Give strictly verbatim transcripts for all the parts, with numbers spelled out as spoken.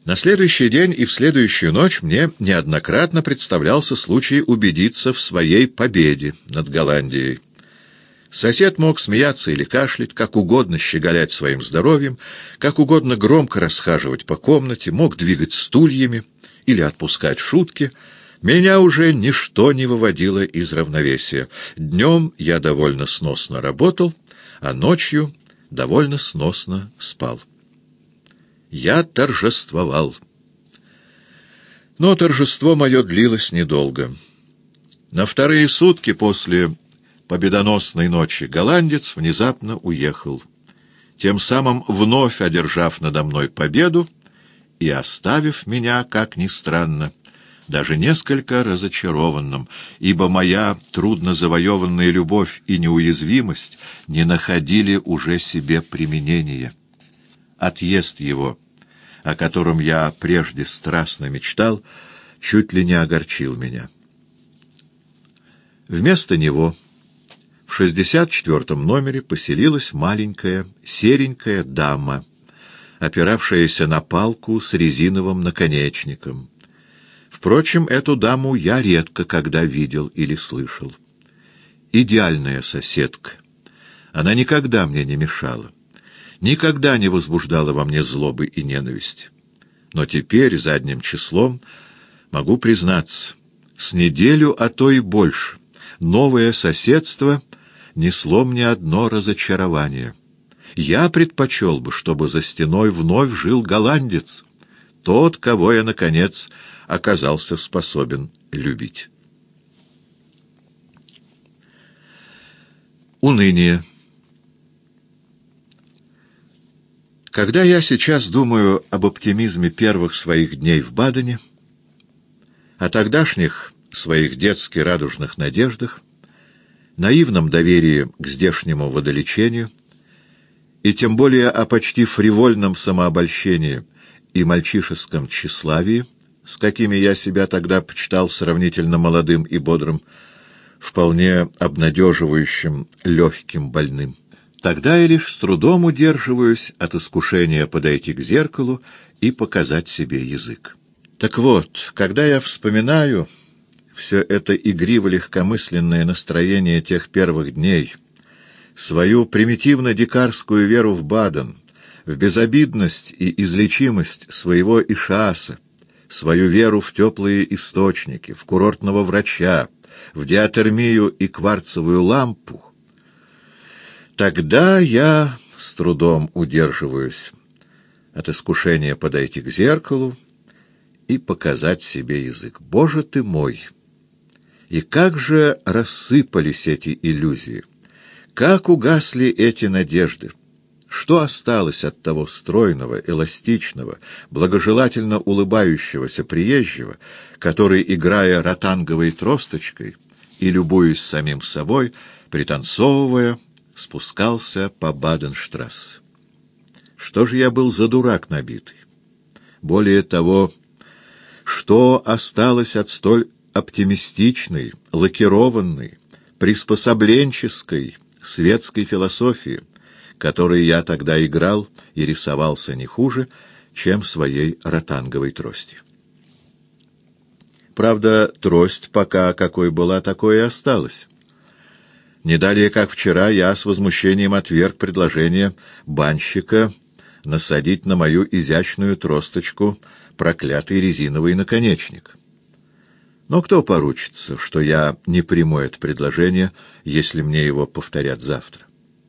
На следующий день и в следующую ночь мне неоднократно представлялся случай убедиться в своей победе над Голландией. Сосед мог смеяться или кашлять, как угодно щеголять своим здоровьем, как угодно громко расхаживать по комнате, мог двигать стульями или отпускать шутки. Меня уже ничто не выводило из равновесия. Днем я довольно сносно работал, а ночью довольно сносно спал. Я торжествовал. Но торжество мое длилось недолго. На вторые сутки после победоносной ночи голландец внезапно уехал, тем самым вновь одержав надо мной победу и оставив меня, как ни странно, даже несколько разочарованным, ибо моя трудно завоеванная любовь и неуязвимость не находили уже себе применения. Отъезд его, о котором я прежде страстно мечтал, чуть ли не огорчил меня. Вместо него в шестьдесят четвёртом номере поселилась маленькая серенькая дама, опиравшаяся на палку с резиновым наконечником. Впрочем, эту даму я редко когда видел или слышал. Идеальная соседка. Она никогда мне не мешала, никогда не возбуждала во мне злобы и ненависти. Но теперь, задним числом, могу признаться, с неделю, а то и больше, новое соседство несло мне одно разочарование. Я предпочел бы, чтобы за стеной вновь жил голландец, тот, кого я, наконец, оказался способен любить. Уныние. Когда я сейчас думаю об оптимизме первых своих дней в Бадене, о тогдашних своих детски радужных надеждах, наивном доверии к здешнему водолечению и тем более о почти фривольном самообольщении и мальчишеском тщеславии, с какими я себя тогда почитал сравнительно молодым и бодрым, вполне обнадеживающим легким больным, тогда я лишь с трудом удерживаюсь от искушения подойти к зеркалу и показать себе язык. Так вот, когда я вспоминаю все это игриво-легкомысленное настроение тех первых дней, свою примитивно-дикарскую веру в Баден, в безобидность и излечимость своего Ишааса, свою веру в теплые источники, в курортного врача, в диатермию и кварцевую лампу, тогда я с трудом удерживаюсь от искушения подойти к зеркалу и показать себе язык. Боже ты мой! И как же рассыпались эти иллюзии! Как угасли эти надежды! Что осталось от того стройного, эластичного, благожелательно улыбающегося приезжего, который, играя ротанговой тросточкой и любуясь самим собой, пританцовывая, спускался по Баденштрассе? Что же я был за дурак набитый? Более того, что осталось от столь оптимистичной, лакированной, приспособленческой светской философии, которой я тогда играл и рисовался не хуже, чем своей ротанговой трости? Правда, трость пока какой была, такой и осталась. Не далее, как вчера, я с возмущением отверг предложение банщика насадить на мою изящную тросточку проклятый резиновый наконечник. Но кто поручится, что я не приму это предложение, если мне его повторят завтра?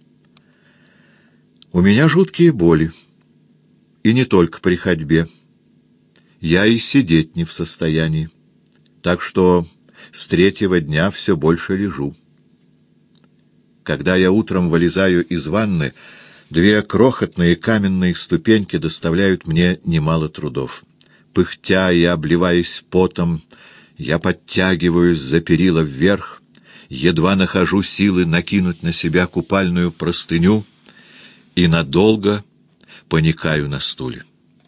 У меня жуткие боли, и не только при ходьбе. Я и сидеть не в состоянии, так что с третьего дня все больше лежу. Когда я утром вылезаю из ванны, две крохотные каменные ступеньки доставляют мне немало трудов. Пыхтя и обливаясь потом, я подтягиваюсь за перила вверх, едва нахожу силы накинуть на себя купальную простыню и надолго поникаю на стуле.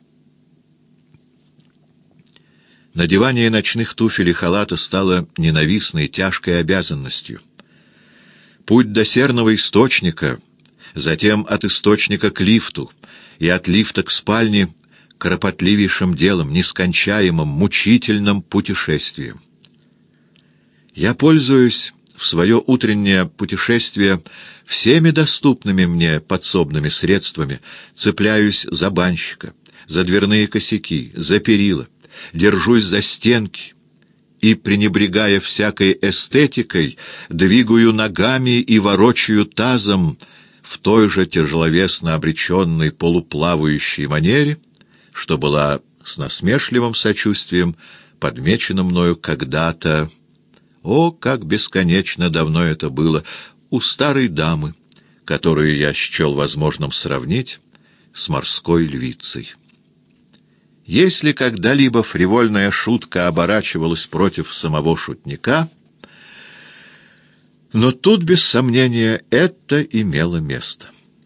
Надевание ночных туфель и халата стало ненавистной, тяжкой обязанностью. Путь до серного источника, затем от источника к лифту и от лифта к спальне кропотливейшим делом, нескончаемым, мучительным путешествием. Я пользуюсь в свое утреннее путешествие всеми доступными мне подсобными средствами, цепляюсь за банщика, за дверные косяки, за перила, держусь за стенки и, пренебрегая всякой эстетикой, двигаю ногами и ворочаю тазом в той же тяжеловесно обреченной полуплавающей манере, что была с насмешливым сочувствием подмечена мною когда-то, о, как бесконечно давно это было, у старой дамы, которую я счел возможным сравнить с морской львицей. Если когда-либо фривольная шутка оборачивалась против самого шутника, но тут, без сомнения, это имело место.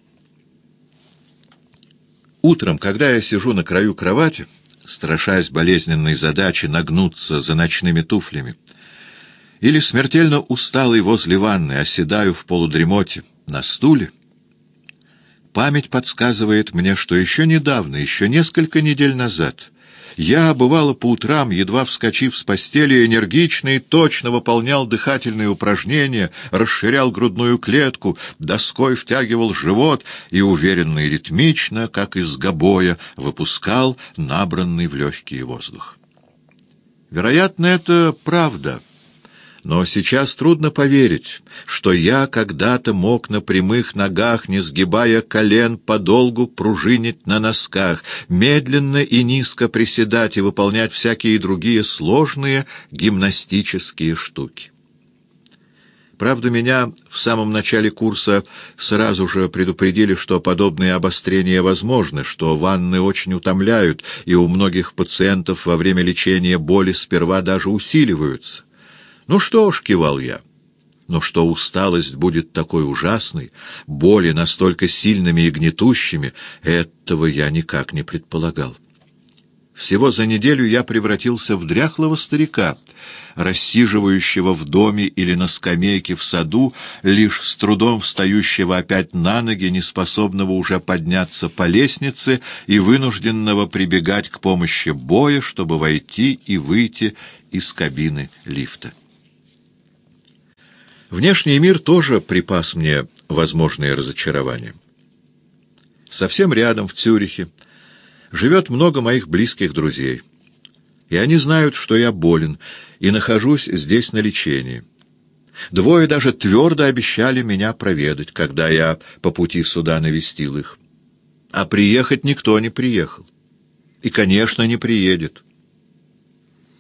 Утром, когда я сижу на краю кровати, страшась болезненной задачи нагнуться за ночными туфлями, или смертельно усталый возле ванны оседаю в полудремоте на стуле, память подсказывает мне, что еще недавно, еще несколько недель назад, я, бывало, по утрам, едва вскочив с постели, энергично и точно выполнял дыхательные упражнения, расширял грудную клетку, доской втягивал живот и уверенно и ритмично, как из гобоя, выпускал набранный в легкие воздух. Вероятно, это правда. Но сейчас трудно поверить, что я когда-то мог на прямых ногах, не сгибая колен, подолгу пружинить на носках, медленно и низко приседать и выполнять всякие другие сложные гимнастические штуки. Правда, меня в самом начале курса сразу же предупредили, что подобные обострения возможны, что ванны очень утомляют, и у многих пациентов во время лечения боли сперва даже усиливаются. «Ну что ж», — кивал я, — «но что усталость будет такой ужасной, боли настолько сильными и гнетущими, этого я никак не предполагал». Всего за неделю я превратился в дряхлого старика, рассиживающего в доме или на скамейке в саду, лишь с трудом встающего опять на ноги, неспособного уже подняться по лестнице и вынужденного прибегать к помощи боя, чтобы войти и выйти из кабины лифта. Внешний мир тоже припас мне возможные разочарования. Совсем рядом, в Цюрихе, живет много моих близких друзей, и они знают, что я болен и нахожусь здесь на лечении. Двое даже твердо обещали меня проведать, когда я по пути сюда навестил их. А приехать никто не приехал. И, конечно, не приедет.